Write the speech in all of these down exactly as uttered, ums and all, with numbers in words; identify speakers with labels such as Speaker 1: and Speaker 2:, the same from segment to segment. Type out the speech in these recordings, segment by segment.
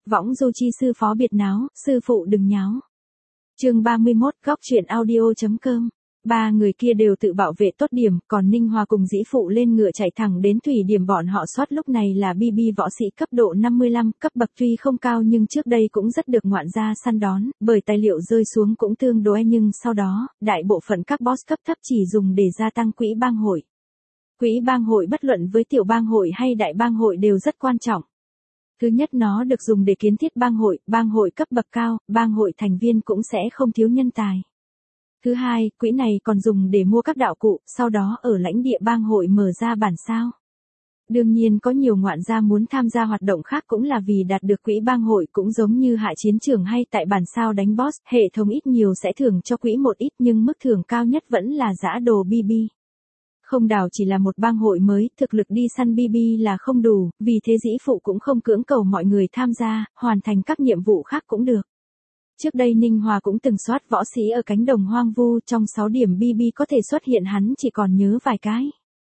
Speaker 1: Võng du chi sư phó biệt náo, sư phụ đừng nháo. Chương ba mươi mốt, góc truyện audio.com. Ba người kia đều tự bảo vệ tốt điểm, còn Ninh Hòa cùng dĩ phụ lên ngựa chạy thẳng đến thủy điểm bọn họ soát. Lúc này là bê bê võ sĩ cấp độ năm mươi lăm, cấp bậc tuy không cao nhưng trước đây cũng rất được ngoạn gia săn đón, bởi tài liệu rơi xuống cũng tương đối, nhưng sau đó, đại bộ phận các boss cấp thấp chỉ dùng để gia tăng quỹ bang hội. Quỹ bang hội bất luận với tiểu bang hội hay đại bang hội đều rất quan trọng. Thứ nhất, nó được dùng để kiến thiết bang hội, bang hội cấp bậc cao, bang hội thành viên cũng sẽ không thiếu nhân tài. Thứ hai, quỹ này còn dùng để mua các đạo cụ, sau đó ở lãnh địa bang hội mở ra bản sao. Đương nhiên có nhiều ngoạn gia muốn tham gia hoạt động khác cũng là vì đạt được quỹ bang hội, cũng giống như hạ chiến trường hay tại bản sao đánh boss, hệ thống ít nhiều sẽ thưởng cho quỹ một ít nhưng mức thưởng cao nhất vẫn là giã đồ bê bê. Không đảo chỉ là một bang hội mới, thực lực đi săn bê bê là không đủ, vì thế dĩ phụ cũng không cưỡng cầu mọi người tham gia, hoàn thành các nhiệm vụ khác cũng được. Trước đây Ninh Hòa cũng từng soát võ sĩ ở cánh đồng hoang vu, trong sáu điểm bê bê có thể xuất hiện hắn chỉ còn nhớ vài cái.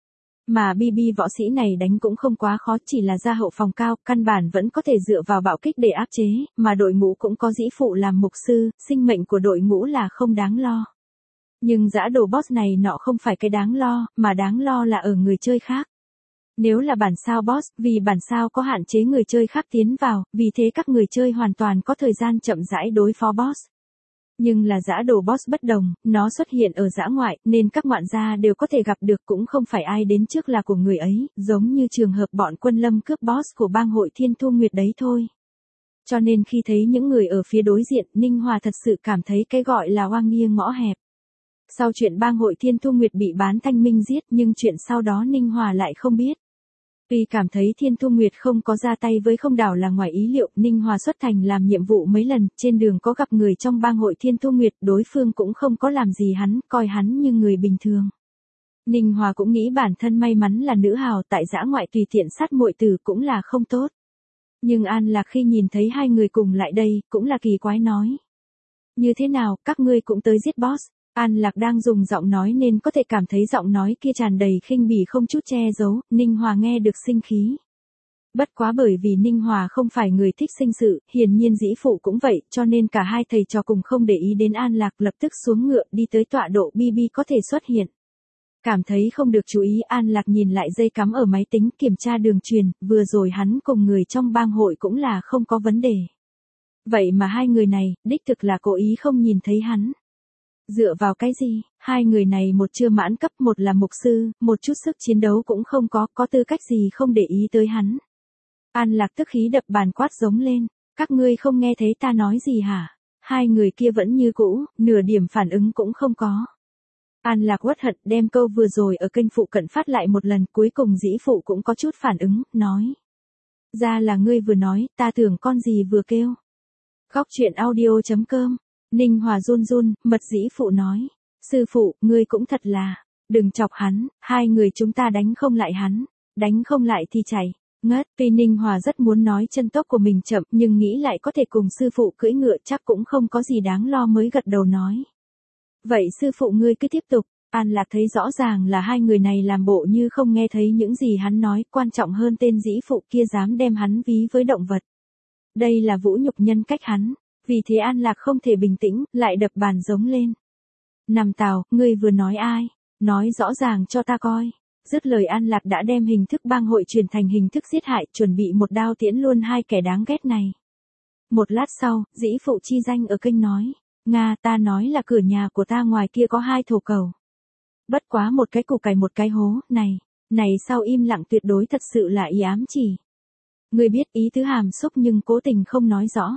Speaker 1: Mà bê bê võ sĩ này đánh cũng không quá khó, chỉ là ra hậu phòng cao, căn bản vẫn có thể dựa vào bạo kích để áp chế, mà đội ngũ cũng có dĩ phụ làm mục sư, sinh mệnh của đội ngũ là không đáng lo. Nhưng giã đồ boss này nọ không phải cái đáng lo, mà đáng lo là ở người chơi khác. Nếu là bản sao boss, vì bản sao có hạn chế người chơi khác tiến vào, vì thế các người chơi hoàn toàn có thời gian chậm rãi đối phó boss. Nhưng là giã đồ boss bất đồng, nó xuất hiện ở dã ngoại, nên các ngoạn gia đều có thể gặp được, cũng không phải ai đến trước là của người ấy, giống như trường hợp bọn Quân Lâm cướp boss của bang hội Thiên Thu Nguyệt đấy thôi. Cho nên khi thấy những người ở phía đối diện, Ninh Hòa thật sự cảm thấy cái gọi là oang nghiêng ngõ hẹp. Sau chuyện bang hội Thiên Thu Nguyệt bị bán thanh minh giết, nhưng chuyện sau đó Ninh Hòa lại không biết. Vì cảm thấy Thiên Thu Nguyệt không có ra tay với không đảo là ngoài ý liệu, Ninh Hòa xuất thành làm nhiệm vụ mấy lần, trên đường có gặp người trong bang hội Thiên Thu Nguyệt, đối phương cũng không có làm gì hắn, coi hắn như người bình thường. Ninh Hòa cũng nghĩ bản thân may mắn là nữ hào, tại dã ngoại tùy tiện sát muội tử cũng là không tốt. Nhưng An Lạc khi nhìn thấy hai người cùng lại đây, cũng là kỳ quái nói. Như thế nào, các ngươi cũng tới giết boss? An Lạc đang dùng giọng nói nên có thể cảm thấy giọng nói kia tràn đầy khinh bỉ không chút che giấu, Ninh Hòa nghe được sinh khí. Bất quá bởi vì Ninh Hòa không phải người thích sinh sự, hiển nhiên dĩ phụ cũng vậy, cho nên cả hai thầy trò cùng không để ý đến An Lạc, lập tức xuống ngựa đi tới tọa độ bê bê có thể xuất hiện. Cảm thấy không được chú ý, An Lạc nhìn lại dây cắm ở máy tính kiểm tra đường truyền, vừa rồi hắn cùng người trong bang hội cũng là không có vấn đề. Vậy mà hai người này, đích thực là cố ý không nhìn thấy hắn. Dựa vào cái gì, hai người này một chưa mãn cấp, một là mục sư, một chút sức chiến đấu cũng không có, có tư cách gì không để ý tới hắn. An Lạc tức khí đập bàn quát giống lên, các ngươi không nghe thấy ta nói gì hả? Hai người kia vẫn như cũ, nửa điểm phản ứng cũng không có. An Lạc uất hận đem câu vừa rồi ở kênh phụ cận phát lại một lần, cuối cùng dĩ phụ cũng có chút phản ứng, nói. Ra là ngươi vừa nói, ta tưởng con gì vừa kêu. Góc truyện audio.com. Ninh Hòa run run, mật dĩ phụ nói. Sư phụ, ngươi cũng thật là, đừng chọc hắn, hai người chúng ta đánh không lại hắn, đánh không lại thì chạy. Ngất, tuy Ninh Hòa rất muốn nói chân tốc của mình chậm, nhưng nghĩ lại có thể cùng sư phụ cưỡi ngựa chắc cũng không có gì đáng lo mới gật đầu nói. Vậy sư phụ ngươi cứ tiếp tục. An Lạc thấy rõ ràng là hai người này làm bộ như không nghe thấy những gì hắn nói, quan trọng hơn tên dĩ phụ kia dám đem hắn ví với động vật. Đây là vũ nhục nhân cách hắn. Vì thế An Lạc không thể bình tĩnh, lại đập bàn giống lên. Nằm Tào, ngươi vừa nói ai? Nói rõ ràng cho ta coi. Dứt lời An Lạc đã đem hình thức bang hội chuyển thành hình thức giết hại, chuẩn bị một đao tiễn luôn hai kẻ đáng ghét này. Một lát sau, dĩ phụ chi danh ở kênh nói. Nga, ta nói là cửa nhà của ta ngoài kia có hai thổ cầu. Bất quá một cái củ cải một cái hố, này, này sau im lặng tuyệt đối thật sự là ý ám chỉ. Ngươi biết ý tứ hàm xúc nhưng cố tình không nói rõ.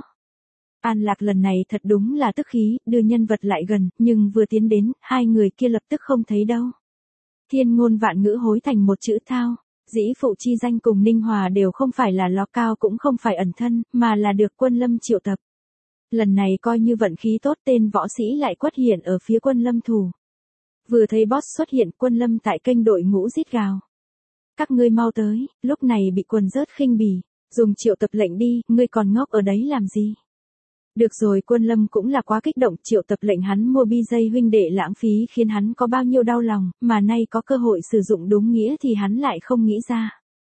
Speaker 1: An Lạc lần này thật đúng là tức khí, đưa nhân vật lại gần, nhưng vừa tiến đến, hai người kia lập tức không thấy đâu. Thiên ngôn vạn ngữ hối thành một chữ thao, dĩ phụ chi danh cùng Ninh Hòa đều không phải là ló cao cũng không phải ẩn thân, mà là được Quân Lâm triệu tập. Lần này coi như vận khí tốt, tên võ sĩ lại quất hiện ở phía Quân Lâm thủ. Vừa thấy boss xuất hiện, Quân Lâm tại kênh đội ngũ rít gào. Các ngươi mau tới, lúc này bị quần rớt khinh bỉ, dùng triệu tập lệnh đi, ngươi còn ngốc ở đấy làm gì? Được rồi, Quân Lâm cũng là quá kích động, triệu tập lệnh hắn mua bi dây huynh đệ lãng phí khiến hắn có bao nhiêu đau lòng, mà nay có cơ hội sử dụng đúng nghĩa thì hắn lại không nghĩ ra.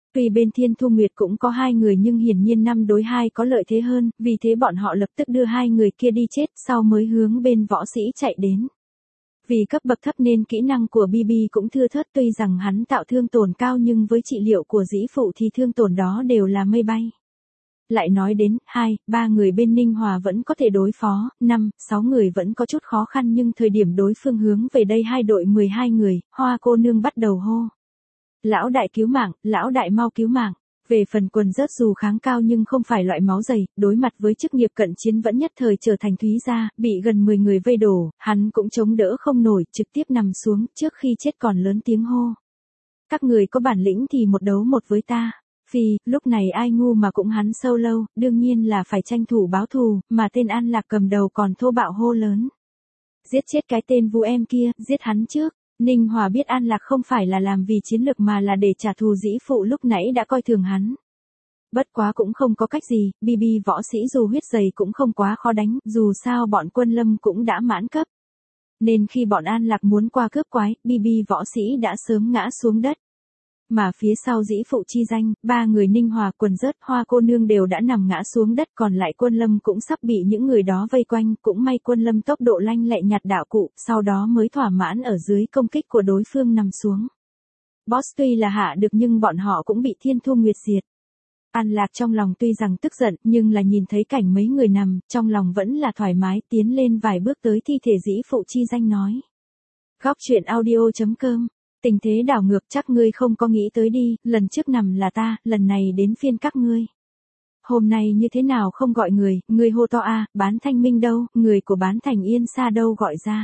Speaker 1: Tuy bên Thiên Thu Nguyệt cũng có hai người nhưng hiển nhiên năm đối hai có lợi thế hơn, vì thế bọn họ lập tức đưa hai người kia đi chết sau mới hướng bên võ sĩ chạy đến. Vì cấp bậc thấp nên kỹ năng của bê bê cũng thưa thớt, tuy rằng hắn tạo thương tổn cao nhưng với trị liệu của dĩ phụ thì thương tổn đó đều là mây bay. Lại nói đến, hai, ba người bên Ninh Hòa vẫn có thể đối phó, năm, sáu người vẫn có chút khó khăn nhưng thời điểm đối phương hướng về đây hai đội mười hai người, Hoa cô nương bắt đầu hô. Lão đại cứu mạng, lão đại mau cứu mạng. Về phần Quần Rớt dù kháng cao nhưng không phải loại máu dày, đối mặt với chức nghiệp cận chiến vẫn nhất thời trở thành Thúy gia, bị gần mười người vây đổ, hắn cũng chống đỡ không nổi, trực tiếp nằm xuống, trước khi chết còn lớn tiếng hô. Các người có bản lĩnh thì một đấu một với ta. Phi, lúc này ai ngu mà cũng hắn sâu lâu, đương nhiên là phải tranh thủ báo thù, mà tên An Lạc cầm đầu còn thô bạo hô lớn. Giết chết cái tên Vu em kia, giết hắn trước. Ninh Hòa biết An Lạc không phải là làm vì chiến lược mà là để trả thù dĩ phụ lúc nãy đã coi thường hắn. Bất quá cũng không có cách gì, bê bê võ sĩ dù huyết dày cũng không quá khó đánh, dù sao bọn Quân Lâm cũng đã mãn cấp. Nên khi bọn An Lạc muốn qua cướp quái, bê bê võ sĩ đã sớm ngã xuống đất. Mà phía sau dĩ phụ chi danh, ba người Ninh Hòa, Quần Rớt, Hoa cô nương đều đã nằm ngã xuống đất, còn lại Quân Lâm cũng sắp bị những người đó vây quanh, cũng may Quân Lâm tốc độ lanh lẹ nhặt đạo cụ, sau đó mới thỏa mãn ở dưới công kích của đối phương nằm xuống. Boss tuy là hạ được nhưng bọn họ cũng bị Thiên Thu Nguyệt diệt. An Lạc trong lòng tuy rằng tức giận, nhưng là nhìn thấy cảnh mấy người nằm, trong lòng vẫn là thoải mái, tiến lên vài bước tới thi thể dĩ phụ chi danh nói. Góc truyện audio chấm com. Tình thế đảo ngược, chắc ngươi không có nghĩ tới đi, lần trước nằm là ta, lần này đến phiên các ngươi. Hôm nay như thế nào không gọi người, người hô to a, Bán Thanh Minh đâu, người của Bán Thành Yên Sa đâu gọi ra.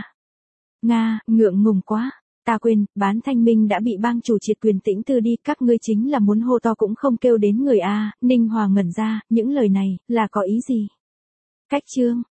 Speaker 1: Nga, ngượng ngùng quá, ta quên, Bán Thanh Minh đã bị bang chủ triệt quyền tĩnh tư đi, các ngươi chính là muốn hô to cũng không kêu đến người a. Ninh Hòa ngẩn ra, những lời này, là có ý gì? Cách chương.